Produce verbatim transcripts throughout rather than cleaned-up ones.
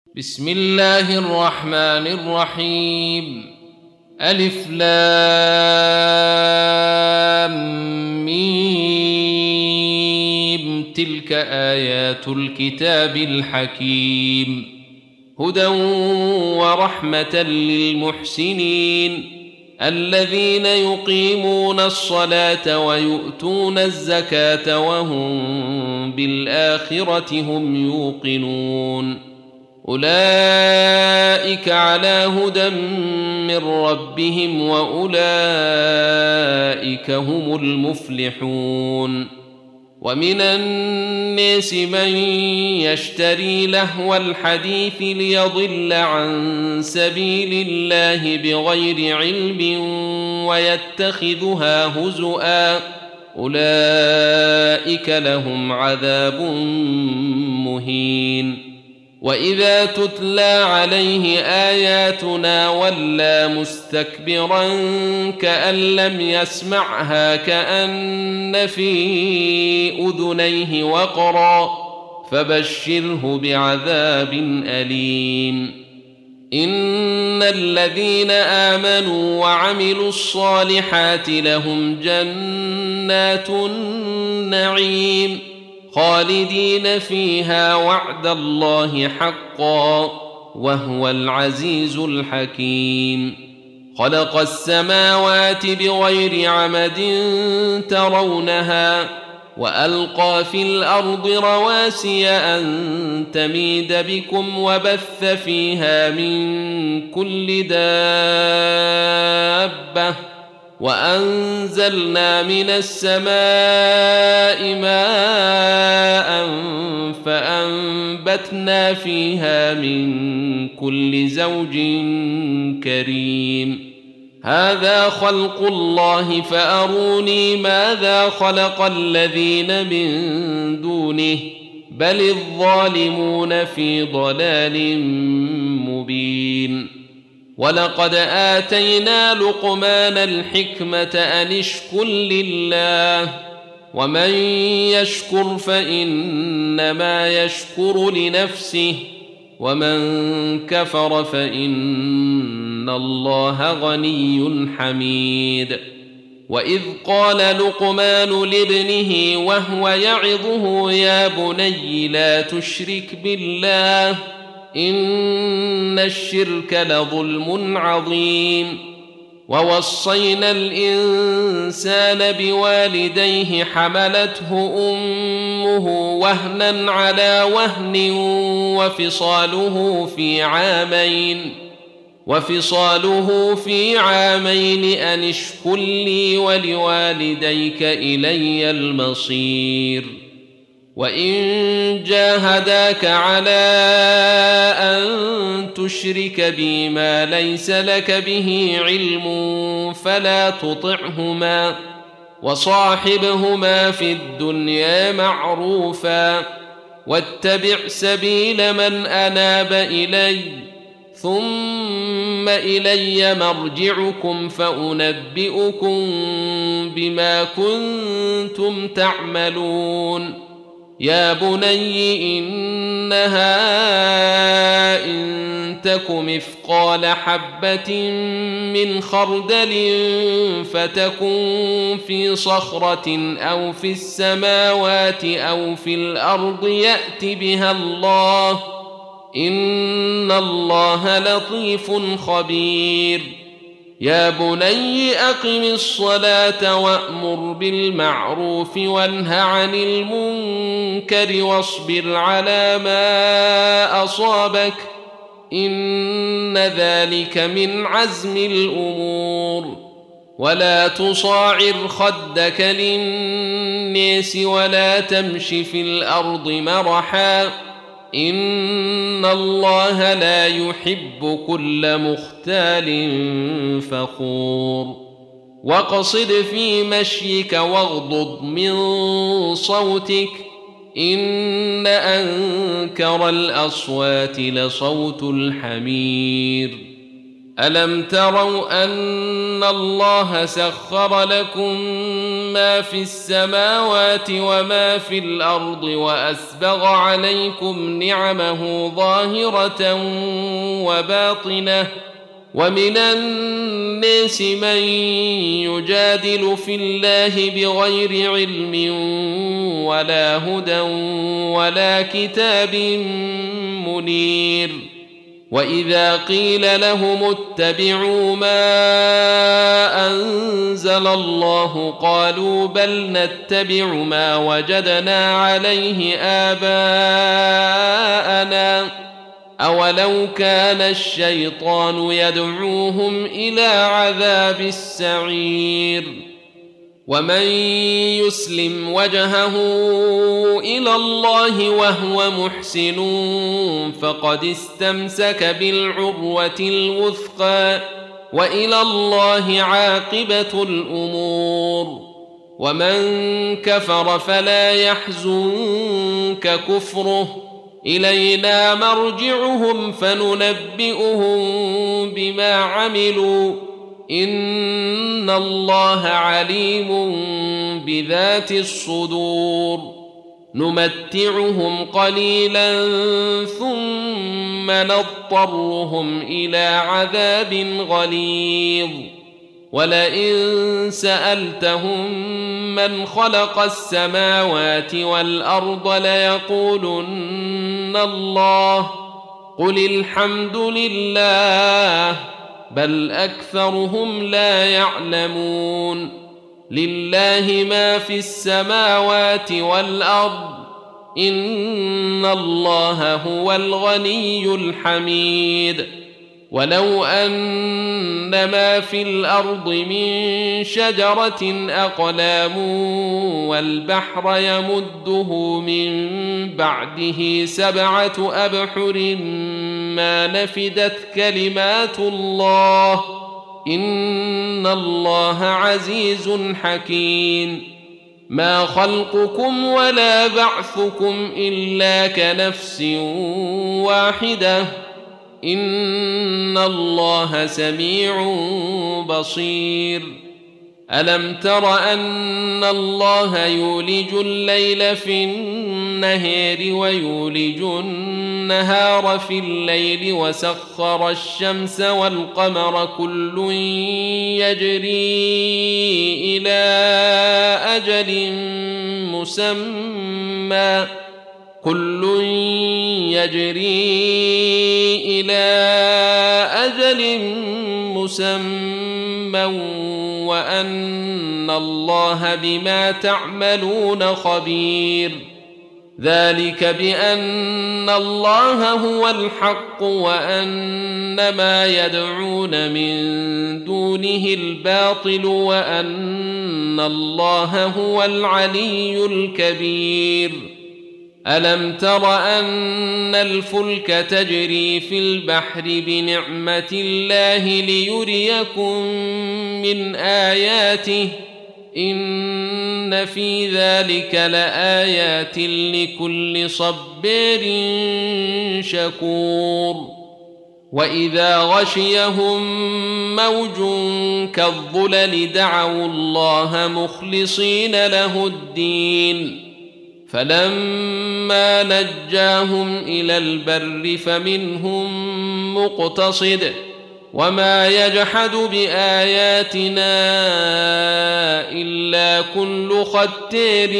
بسم الله الرحمن الرحيم. ألف لام ميم. تلك آيات الكتاب الحكيم، هدى ورحمة للمحسنين الذين يقيمون الصلاة ويؤتون الزكاة وهم بالآخرة هم يوقنون. أولئك على هدى من ربهم وأولئك هم المفلحون. ومن الناس من يشتري لهو الحديث ليضل عن سبيل الله بغير علم ويتخذها هزؤا، أولئك لهم عذاب مهين. وإذا تتلى عليه آياتنا ولى مستكبرا كأن لم يسمعها كأن في أذنيه وقرا، فبشره بعذاب أليم. إن الذين آمنوا وعملوا الصالحات لهم جنات النعيم خالدين فيها وعد الله حقا وهو العزيز الحكيم. خلق السماوات بغير عمد ترونها وألقى في الأرض رواسي أن تميد بكم وبث فيها من كل دابة وأنزلنا من السماء ماء فأنبتنا فيها من كل زوج كريم. هذا خلق الله فأروني ماذا خلق الذين من دونه بل الظالمون في ضلال مبين. ولقد آتينا لقمان الحكمة أن اشكر لله ومن يشكر فإنما يشكر لنفسه ومن كفر فإن الله غني حميد. وإذ قال لقمان لابنه وهو يعظه يا بني لا تشرك بالله إن الشرك لظلم عظيم. ووصينا الإنسان بوالديه حملته أمه وهنا على وهن وفصاله في عامين وفصاله في عامين أن اشكر لي ولوالديك إلي المصير. وإن جاهداك على أن تشرك بي ما ليس لك به علم فلا تطعهما وصاحبهما في الدنيا معروفا واتبع سبيل من أناب إلي ثم إلي مرجعكم فأنبئكم بما كنتم تعملون. يا بني إنها إن تك مثقال حبة من خردل فتكن في صخرة أو في السماوات أو في الأرض يأت بها الله إن الله لطيف خبير. يا بني أقم الصلاة وأمر بالمعروف وانه عن المنكر واصبر على ما أصابك إن ذلك من عزم الأمور. ولا تصاعر خدك للناس ولا تمش في الأرض مرحا إن الله لا يحب كل مختال فخور. واقصد في مشيك واغضض من صوتك إن أنكر الأصوات لصوت الحمير. ألم تروا أن الله سخر لكم ما في السماوات وما في الأرض وأسبغ عليكم نعمه ظاهرة وباطنة ومن الناس من يجادل في الله بغير علم ولا هدى ولا كتاب منير وإذا قيل لهم اتبعوا ما أنزل الله قالوا بل نتبع ما وجدنا عليه آباءنا أولو كان الشيطان يدعوهم إلى عذاب السعير ومن يسلم وجهه إلى الله وهو محسن فقد استمسك بالعروة الوثقى وإلى الله عاقبة الأمور ومن كفر فلا يحزنك كفره إلينا مرجعهم فننبئهم بما عملوا إن الله عليم بذات الصدور نمتعهم قليلا ثم نضطرهم إلى عذاب غليظ ولئن سألتهم من خلق السماوات والأرض ليقولن الله قل الحمد لله بل أكثرهم لا يعلمون لله ما في السماوات والأرض إن الله هو الغني الحميد ولو أن ما في الأرض من شجرة أقلام والبحر يمده من بعده سبعة أبحر ما نفدت كلمات الله إن الله عزيز حكيم ما خلقكم ولا بعثكم إلا كنفس واحدة إن الله سميع بصير ألم تر أن الله يولج الليل في النهار ويولج النهار في الليل وسخر الشمس والقمر كل يجري إلى أجل مسمى كل يجري إلى أجل مسمى وأن الله بما تعملون خبير ذلك بأن الله هو الحق وأن ما يدعون من دونه الباطل وأن الله هو العلي الكبير ألم تر أن الفلك تجري في البحر بنعمة الله ليريكم من آياته إن في ذلك لآيات لكل صبار شكور وإذا غشيهم موج كالظلل دعوا الله مخلصين له الدين فلما نجاهم إلى البر فمنهم مقتصد وما يجحد بآياتنا إلا كل ختار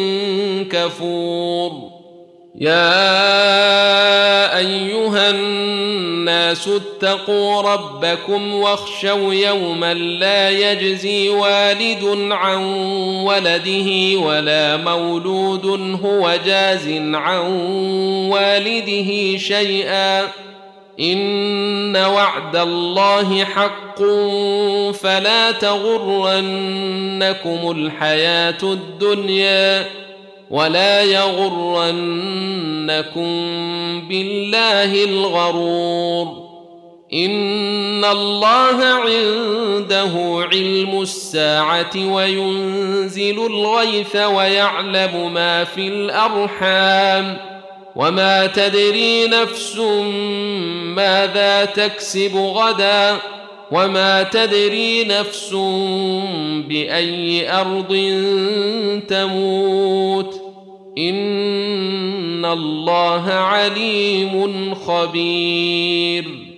كفور يا أيها الناس اتقوا ربكم واخشوا يوما لا يجزي والد عن ولده ولا مولود هو جاز عن والده شيئا إن وعد الله حق فلا تغرنكم الحياة الدنيا ولا يغرنكم بالله الغرور إن الله عنده علم الساعة وينزل الغيث ويعلم ما في الأرحام وما تدري نفس ماذا تكسب غدا وما تدري نفس بأي أرض تموت إن الله عليم خبير